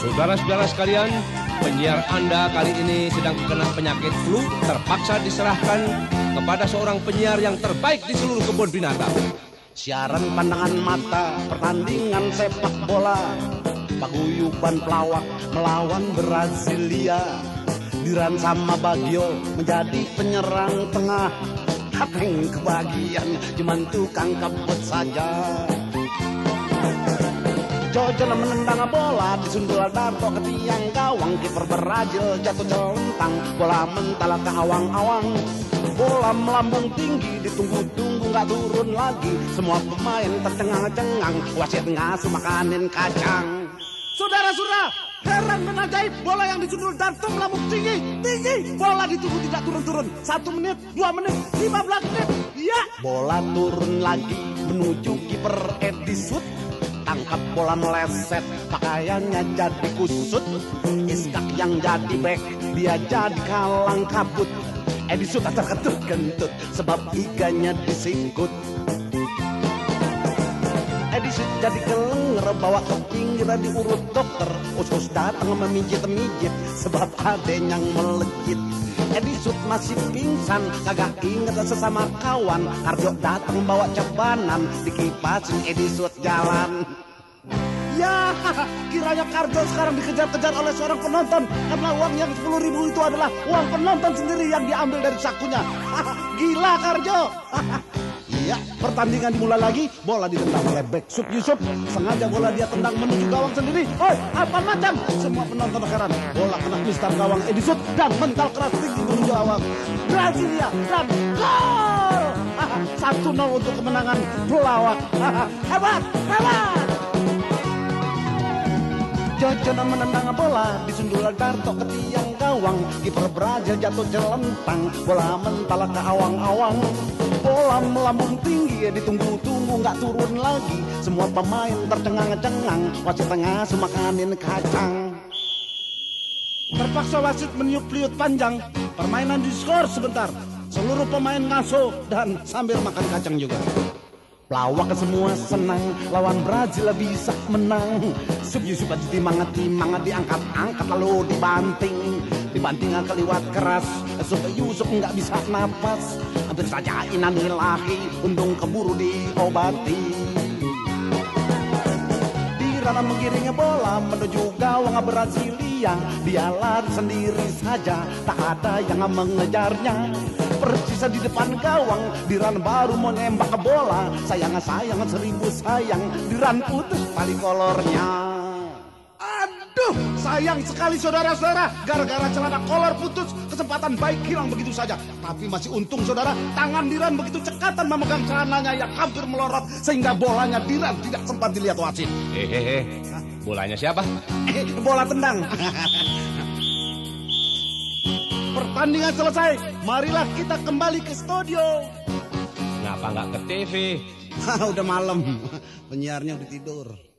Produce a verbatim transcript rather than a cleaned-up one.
Saudara-saudara sekalian, penyiar Anda kali ini sedang terkena penyakit flu, terpaksa diserahkan kepada seorang penyiar yang terbaik di seluruh kebun binatang. Siaran pandangan mata, pertandingan sepak bola, paguyuban pelawak melawan Brasilia. Diran sama Bagio menjadi penyerang tengah, Kapeng kebagian cuman tukang kebut saja. Jojo menendang bola, disundul Darto ke tiang gawang, kiper Brazil jatuh celentang, bola mental ke awang-awang. Bola melambung tinggi, ditunggu-tunggu gak turun lagi, semua pemain tercengang-cengang, wasit ngasuh makanin kacang. Saudara-saudara, heran dan ajaib, bola yang disundul Darto melambung tinggi, tinggi, bola ditunggu tidak turun-turun, satu menit, dua menit, lima belas menit, ya. Bola turun lagi menuju kiper Edisut, tangkap bola meleset, pakaiannya jadi kusut. Iskak yang jadi back, dia jadi kalang kabut. Edisut terketut kentut, sebab iganya disikut. Edisut jadi kelenger, bawa ke pinggiran diurut dokter. Usus datang memijit-mijit, sebab adenya yang melejit. Edisut masih pingsan, kagak inget sesama kawan. Karjo datang bawa cebanan, dikipasin Edisut jalan. Ya, kiranya Karjo sekarang dikejar-kejar oleh seorang penonton, karena uang yang sepuluh ribu itu adalah uang penonton sendiri yang diambil dari sakunya. Gila Karjo. Iya, pertandingan dimulai lagi, bola ditendang oleh bek Sup Yusuf. Sengaja bola dia tendang menuju gawang sendiri. Oi, apa macam? Semua penonton heran. Bola kena mistar gawang Edisut dan mental keras tinggi menuju gawang Brasilia dan gol. satu nol untuk kemenangan pelawak. Hebat, hebat. Jojo menendang bola, disundul Darto ke tiang gawang, kiper Brazil jatuh celentang, bola mental ke awang-awang. Bola melambung tinggi, ditunggu-tunggu gak turun lagi, semua pemain tercengang-cengang, wasit tengah semakanin kacang. Terpaksa wasit meniup liut panjang, permainan diskor sebentar, seluruh pemain ngaso dan sambil makan kacang juga. Pelawak semua senang, lawan Brazil bisa menang. Sup Yusuf ditimang-timang, diangkat-angkat lalu dibanting. Dibanting keliwat keras, Sup Yusuf nggak bisa napas. Hampir saja inanilahi, untung keburu diobati. Dirana menggiring bola menuju gawang Brasilia. Dia lari sendiri saja, tak ada yang mengejarnya. Persis di depan gawang, Diran baru menembak ke bola. Sayang-sayang seribu sayang, Diran putus tali kolornya. Aduh, sayang sekali saudara-saudara, gara-gara celana kolor putus, kesempatan baik hilang begitu saja. Tapi masih untung saudara, tangan Diran begitu cekatan memegang celananya yang hampir melorot, sehingga bolanya Diran tidak sempat dilihat wasit. Hehehe, bolanya siapa? Eh, bola tendang. Pertandingan selesai, marilah kita kembali ke studio. Kenapa nggak ke T V? Udah malam, penyiarnya udah tidur.